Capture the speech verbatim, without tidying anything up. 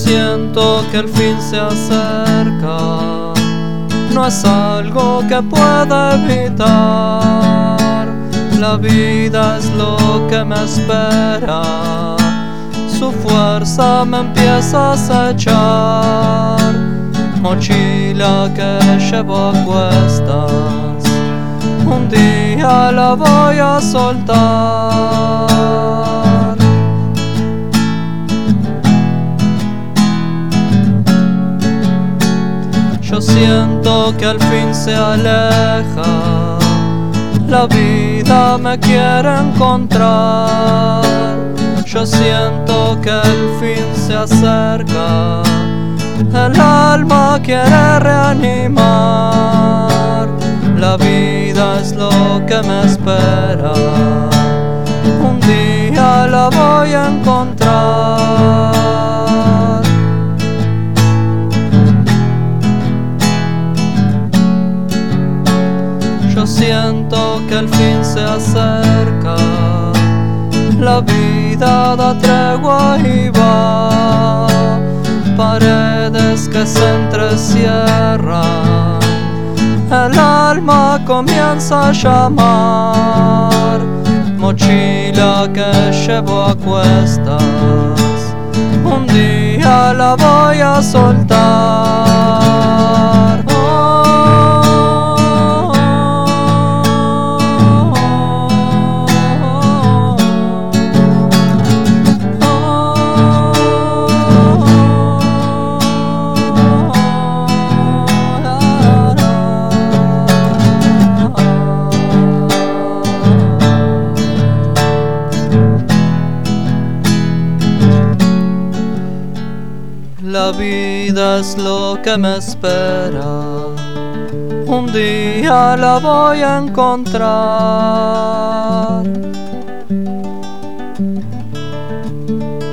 siento que el fin se acerca, no es algo que pueda evitar. La vida es lo que me espera, su fuerza me empieza a acechar. Mochila que llevo a cuestas, un día la voy a soltar. Yo siento que al fin se aleja, la vida me quiere encontrar. Yo siento que el fin se acerca, el alma quiere reanimar. La vida es lo que me espera, un día la voy a encontrar. Yo siento que el fin se acerca, la vida da tregua y va. Paredes que se entrecierran, el alma comienza a llamar. Mochila que llevo a cuestas, un día la voy a soltar. La vida es lo que me espera, un día la voy a encontrar.